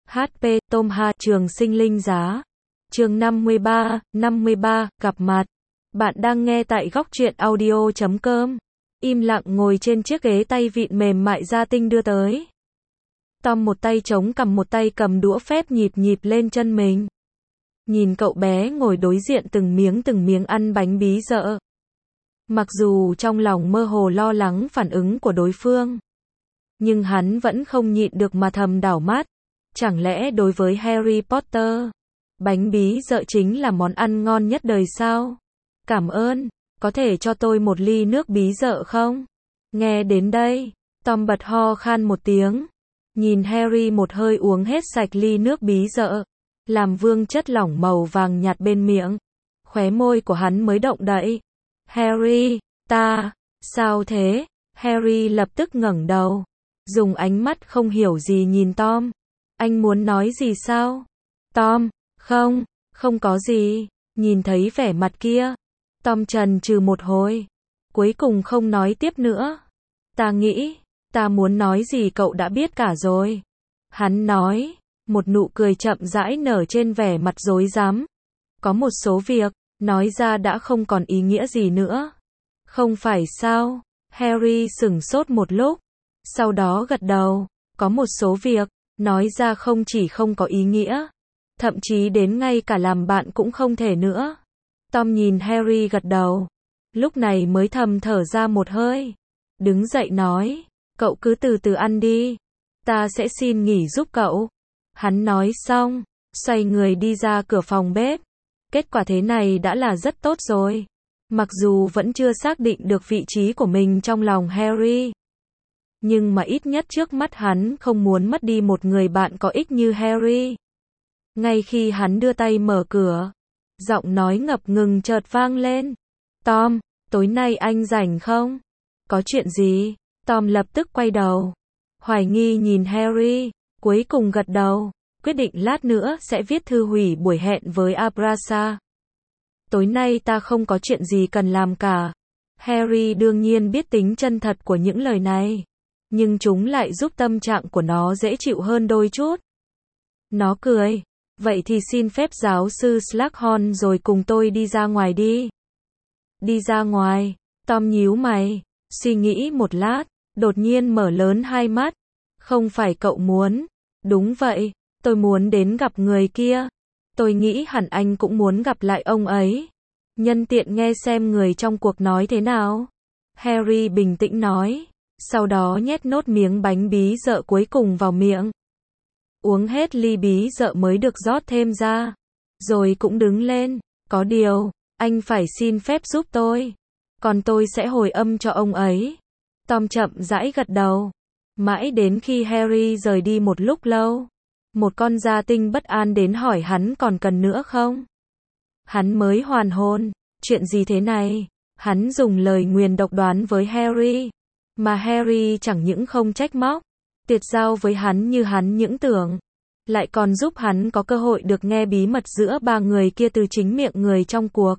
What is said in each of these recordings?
HP, Tom Hà, Trường Sinh Linh Giá. Chương 53, gặp mặt. Bạn đang nghe tại góc truyện audio.com. Im lặng ngồi trên chiếc ghế, tay vịn mềm mại da tinh đưa tới. Tom một tay chống cằm, một tay cầm đũa phép nhịp nhịp lên chân mình. Nhìn cậu bé ngồi đối diện từng miếng ăn bánh bí dợ. Mặc dù trong lòng mơ hồ lo lắng phản ứng của đối phương, nhưng hắn vẫn không nhịn được mà thầm đảo mắt. Chẳng lẽ đối với Harry Potter, bánh bí dợ chính là món ăn ngon nhất đời sao? Cảm ơn, có thể cho tôi một ly nước bí dợ không? Nghe đến đây, Tom bật ho khan một tiếng. Nhìn Harry một hơi uống hết sạch ly nước bí dợ, làm vương chất lỏng màu vàng nhạt bên miệng. Khóe môi của hắn mới động đậy. Harry, sao thế? Harry lập tức ngẩng đầu, dùng ánh mắt không hiểu gì nhìn Tom. Anh muốn nói gì sao? Tom, không có gì. Nhìn thấy vẻ mặt kia, Tom chần chừ một hồi, cuối cùng không nói tiếp nữa. Ta nghĩ, ta muốn nói gì cậu đã biết cả rồi. Hắn nói, một nụ cười chậm rãi nở trên vẻ mặt rối rắm. Có một số việc, nói ra đã không còn ý nghĩa gì nữa. Không phải sao? Harry sửng sốt một lúc, sau đó gật đầu. Có một số việc, nói ra không chỉ không có ý nghĩa, thậm chí đến ngay cả làm bạn cũng không thể nữa. Tom nhìn Harry gật đầu, lúc này mới thầm thở ra một hơi. Đứng dậy nói, cậu cứ từ từ ăn đi, ta sẽ xin nghỉ giúp cậu. Hắn nói xong, xoay người đi ra cửa phòng bếp. Kết quả thế này đã là rất tốt rồi. Mặc dù vẫn chưa xác định được vị trí của mình trong lòng Harry, nhưng mà ít nhất trước mắt hắn không muốn mất đi một người bạn có ích như Harry. Ngay khi hắn đưa tay mở cửa, giọng nói ngập ngừng chợt vang lên. Tom, tối nay anh rảnh không? Có chuyện gì? Tom lập tức quay đầu, hoài nghi nhìn Harry, cuối cùng gật đầu, quyết định lát nữa sẽ viết thư hủy buổi hẹn với Abrasa. Tối nay ta không có chuyện gì cần làm cả. Harry đương nhiên biết tính chân thật của những lời này, nhưng chúng lại giúp tâm trạng của nó dễ chịu hơn đôi chút. Nó cười, vậy thì xin phép giáo sư Slughorn rồi cùng tôi đi ra ngoài đi. Đi ra ngoài? Tom nhíu mày, suy nghĩ một lát, đột nhiên mở lớn hai mắt. Không phải cậu muốn? Đúng vậy, tôi muốn đến gặp người kia. Tôi nghĩ hẳn anh cũng muốn gặp lại ông ấy. Nhân tiện nghe xem người trong cuộc nói thế nào. Harry bình tĩnh nói, sau đó nhét nốt miếng bánh bí dợ cuối cùng vào miệng. Uống hết ly bí dợ mới được rót thêm ra, rồi cũng đứng lên. Có điều, anh phải xin phép giúp tôi, còn tôi sẽ hồi âm cho ông ấy. Tom chậm rãi gật đầu. Mãi đến khi Harry rời đi một lúc lâu, một con gia tinh bất an đến hỏi hắn còn cần nữa không. Hắn mới hoàn hồn, chuyện gì thế này? Hắn dùng lời nguyền độc đoán với Harry, mà Harry chẳng những không trách móc, tuyệt giao với hắn như hắn những tưởng, lại còn giúp hắn có cơ hội được nghe bí mật giữa ba người kia từ chính miệng người trong cuộc.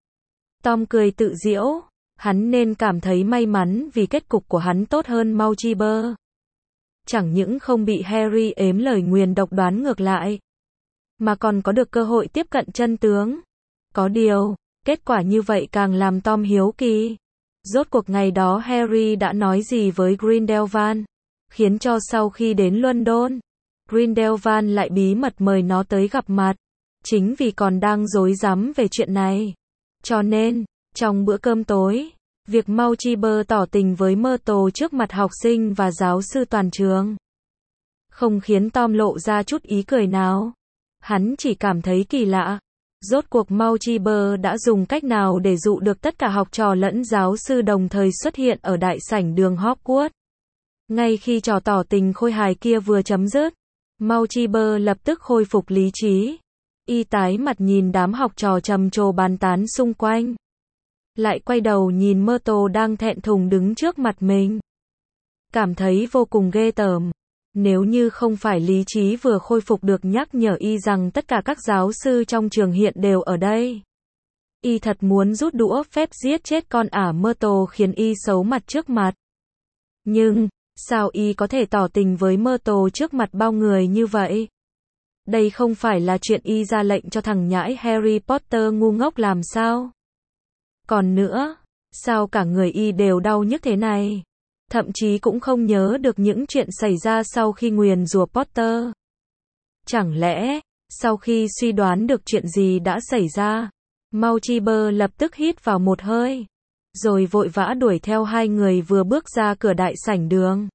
Tom cười tự giễu, hắn nên cảm thấy may mắn vì kết cục của hắn tốt hơn Mauchiber. Chẳng những không bị Harry ếm lời nguyền độc đoán ngược lại, mà còn có được cơ hội tiếp cận chân tướng. Có điều, kết quả như vậy càng làm Tom hiếu kỳ. Rốt cuộc ngày đó Harry đã nói gì với Grindelwald, khiến cho sau khi đến London, Grindelwald lại bí mật mời nó tới gặp mặt. Chính vì còn đang rối rắm về chuyện này, cho nên, trong bữa cơm tối, việc Mauchiber tỏ tình với Myrtle trước mặt học sinh và giáo sư toàn trường không khiến Tom lộ ra chút ý cười nào. Hắn chỉ cảm thấy kỳ lạ. Rốt cuộc Mauchiber đã dùng cách nào để dụ được tất cả học trò lẫn giáo sư đồng thời xuất hiện ở đại sảnh đường Hogwarts. Ngay khi trò tỏ tình khôi hài kia vừa chấm dứt, Mauchiber lập tức khôi phục lý trí. Y tái mặt nhìn đám học trò trầm trồ bàn tán xung quanh, lại quay đầu nhìn Myrtle đang thẹn thùng đứng trước mặt mình, cảm thấy vô cùng ghê tởm. Nếu như không phải lý trí vừa khôi phục được nhắc nhở y rằng tất cả các giáo sư trong trường hiện đều ở đây, y thật muốn rút đũa phép giết chết con ả Myrtle khiến y xấu mặt trước mặt. Nhưng, sao y có thể tỏ tình với Myrtle trước mặt bao người như vậy? Đây không phải là chuyện y ra lệnh cho thằng nhãi Harry Potter ngu ngốc làm sao? Còn nữa, sao cả người y đều đau nhức thế này? Thậm chí cũng không nhớ được những chuyện xảy ra sau khi nguyền rủa Potter. Chẳng lẽ, sau khi suy đoán được chuyện gì đã xảy ra, Mauchiber lập tức hít vào một hơi, rồi vội vã đuổi theo hai người vừa bước ra cửa đại sảnh đường.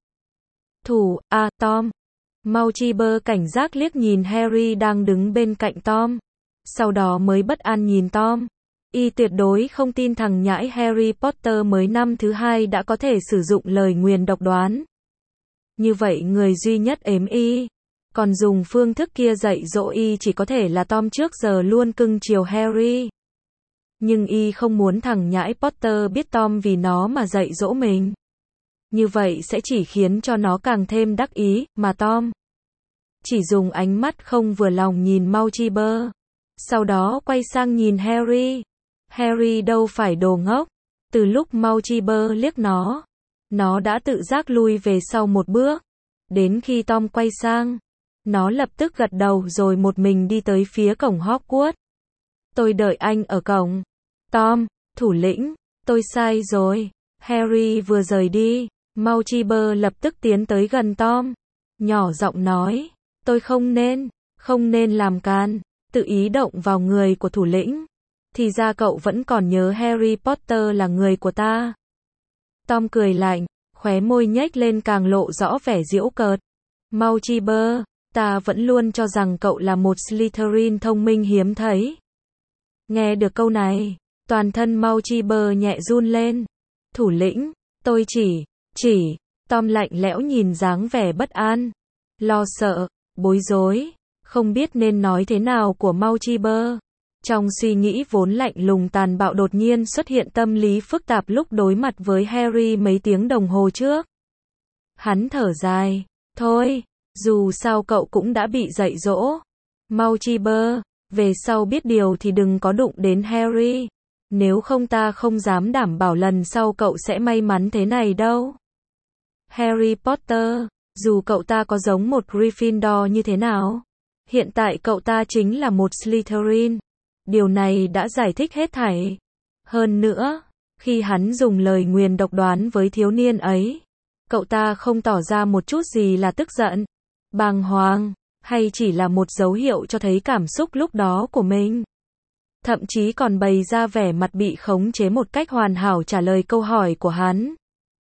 Tom. Mauchiber cảnh giác liếc nhìn Harry đang đứng bên cạnh Tom. Sau đó mới bất an nhìn Tom. Y tuyệt đối không tin thằng nhãi Harry Potter mới năm thứ hai đã có thể sử dụng lời nguyền độc đoán. Như vậy người duy nhất ếm y, còn dùng phương thức kia dạy dỗ y chỉ có thể là Tom trước giờ luôn cưng chiều Harry. Nhưng y không muốn thằng nhãi Potter biết Tom vì nó mà dạy dỗ mình. Như vậy sẽ chỉ khiến cho nó càng thêm đắc ý, mà Tom chỉ dùng ánh mắt không vừa lòng nhìn Mauchiber. Sau đó quay sang nhìn Harry. Harry đâu phải đồ ngốc. Từ lúc Mauchiber liếc nó đã tự giác lui về sau một bước. Đến khi Tom quay sang, nó lập tức gật đầu rồi một mình đi tới phía cổng Hogwarts. Tôi đợi anh ở cổng. Tom, thủ lĩnh, tôi sai rồi. Harry vừa rời đi, Mauchiber lập tức tiến tới gần Tom. Nhỏ giọng nói, tôi không nên làm càn, tự ý động vào người của thủ lĩnh. Thì ra cậu vẫn còn nhớ Harry Potter là người của ta. Tom cười lạnh, khóe môi nhếch lên càng lộ rõ vẻ giễu cợt. Mauchiber, ta vẫn luôn cho rằng cậu là một Slytherin thông minh hiếm thấy. Nghe được câu này, toàn thân Mauchiber nhẹ run lên. Thủ lĩnh, tôi chỉ, Tom lạnh lẽo nhìn dáng vẻ bất an, lo sợ, bối rối, không biết nên nói thế nào của Mauchiber. Trong suy nghĩ vốn lạnh lùng tàn bạo đột nhiên xuất hiện tâm lý phức tạp lúc đối mặt với Harry mấy tiếng đồng hồ trước. Hắn thở dài, thôi, dù sao cậu cũng đã bị dạy dỗ. Mauchiber, về sau biết điều thì đừng có đụng đến Harry. Nếu không ta không dám đảm bảo lần sau cậu sẽ may mắn thế này đâu. Harry Potter, dù cậu ta có giống một Gryffindor như thế nào, hiện tại cậu ta chính là một Slytherin. Điều này đã giải thích hết thảy. Hơn nữa, khi hắn dùng lời nguyền độc đoán với thiếu niên ấy, cậu ta không tỏ ra một chút gì là tức giận, bàng hoàng, hay chỉ là một dấu hiệu cho thấy cảm xúc lúc đó của mình. Thậm chí còn bày ra vẻ mặt bị khống chế một cách hoàn hảo trả lời câu hỏi của hắn.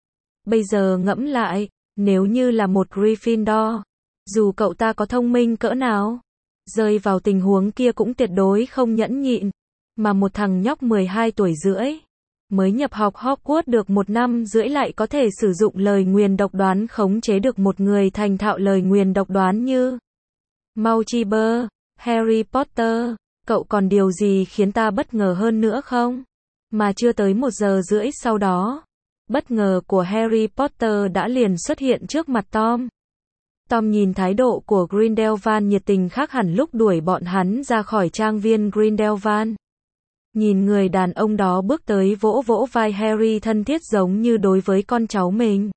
Bây giờ ngẫm lại, nếu như là một Gryffindor, dù cậu ta có thông minh cỡ nào, rơi vào tình huống kia cũng tuyệt đối không nhẫn nhịn. Mà một thằng nhóc 12 tuổi rưỡi, mới nhập học Hogwarts được 1 năm rưỡi lại có thể sử dụng lời nguyền độc đoán khống chế được một người thành thạo lời nguyền độc đoán như Mauchiber. Harry Potter, cậu còn điều gì khiến ta bất ngờ hơn nữa không? Mà chưa tới 1 giờ rưỡi sau đó, bất ngờ của Harry Potter đã liền xuất hiện trước mặt Tom. Tom nhìn thái độ của Grindelwald nhiệt tình khác hẳn lúc đuổi bọn hắn ra khỏi trang viên Grindelwald. Nhìn người đàn ông đó bước tới vỗ vỗ vai Harry thân thiết giống như đối với con cháu mình.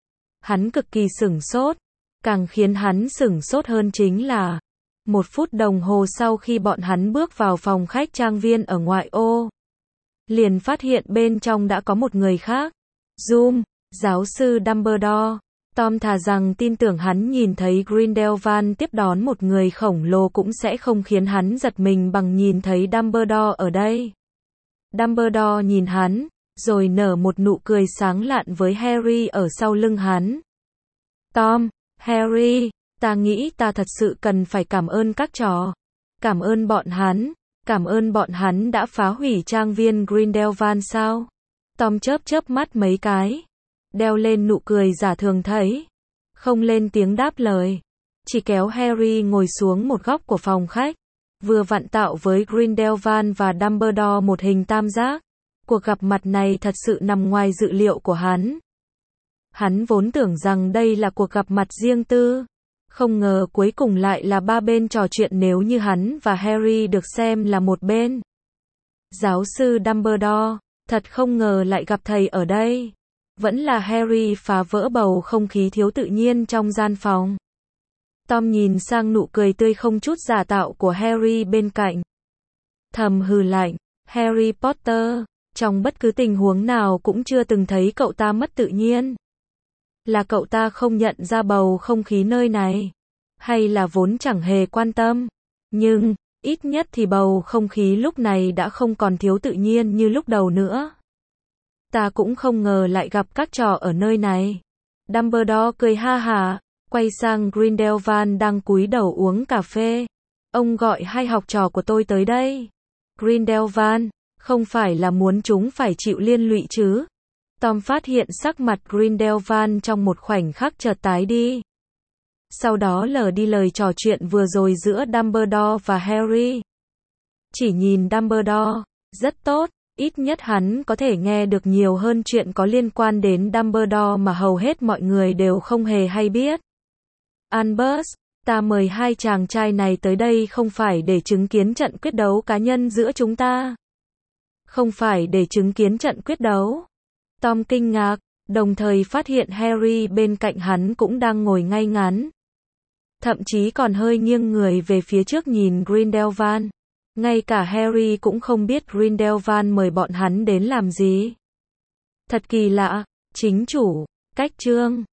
Hắn cực kỳ sửng sốt. Càng khiến hắn sửng sốt hơn chính là 1 phút đồng hồ sau khi bọn hắn bước vào phòng khách trang viên ở ngoại ô, liền phát hiện bên trong đã có một người khác. Giáo sư Dumbledore. Tom thà rằng tin tưởng hắn nhìn thấy Grindelwald tiếp đón một người khổng lồ cũng sẽ không khiến hắn giật mình bằng nhìn thấy Dumbledore ở đây. Dumbledore nhìn hắn, rồi nở một nụ cười sáng lạn với Harry ở sau lưng hắn. Tom, Harry, ta nghĩ ta thật sự cần phải cảm ơn các trò. Cảm ơn bọn hắn đã phá hủy trang viên Grindelwald sao? Tom chớp mắt mấy cái, đeo lên nụ cười giả thường thấy, không lên tiếng đáp lời, chỉ kéo Harry ngồi xuống một góc của phòng khách, vừa vặn tạo với Grindelwald và Dumbledore một hình tam giác. Cuộc gặp mặt này thật sự nằm ngoài dự liệu của hắn. Hắn vốn tưởng rằng đây là cuộc gặp mặt riêng tư, không ngờ cuối cùng lại là ba bên trò chuyện nếu như hắn và Harry được xem là một bên. Giáo sư Dumbledore, thật không ngờ lại gặp thầy ở đây. Vẫn là Harry phá vỡ bầu không khí thiếu tự nhiên trong gian phòng. Tom nhìn sang nụ cười tươi không chút giả tạo của Harry bên cạnh. Thầm hừ lạnh, Harry Potter, trong bất cứ tình huống nào cũng chưa từng thấy cậu ta mất tự nhiên. Là cậu ta không nhận ra bầu không khí nơi này, hay là vốn chẳng hề quan tâm. Nhưng, ít nhất thì bầu không khí lúc này đã không còn thiếu tự nhiên như lúc đầu nữa. Ta cũng không ngờ lại gặp các trò ở nơi này. Dumbledore cười ha hả, quay sang Grindelwald đang cúi đầu uống cà phê. Ông gọi hai học trò của tôi tới đây. Grindelwald, không phải là muốn chúng phải chịu liên lụy chứ? Tom phát hiện sắc mặt Grindelwald trong một khoảnh khắc chợt tái đi. Sau đó lờ đi lời trò chuyện vừa rồi giữa Dumbledore và Harry. Chỉ nhìn Dumbledore, rất tốt, ít nhất hắn có thể nghe được nhiều hơn chuyện có liên quan đến Dumbledore mà hầu hết mọi người đều không hề hay biết. Albus, ta mời hai chàng trai này tới đây không phải để chứng kiến trận quyết đấu cá nhân giữa chúng ta. Không phải để chứng kiến trận quyết đấu. Tom kinh ngạc, đồng thời phát hiện Harry bên cạnh hắn cũng đang ngồi ngay ngắn. Thậm chí còn hơi nghiêng người về phía trước nhìn Grindelwald. Ngay cả Harry cũng không biết Grindelwald mời bọn hắn đến làm gì. Thật kỳ lạ, chính chủ, cách chương.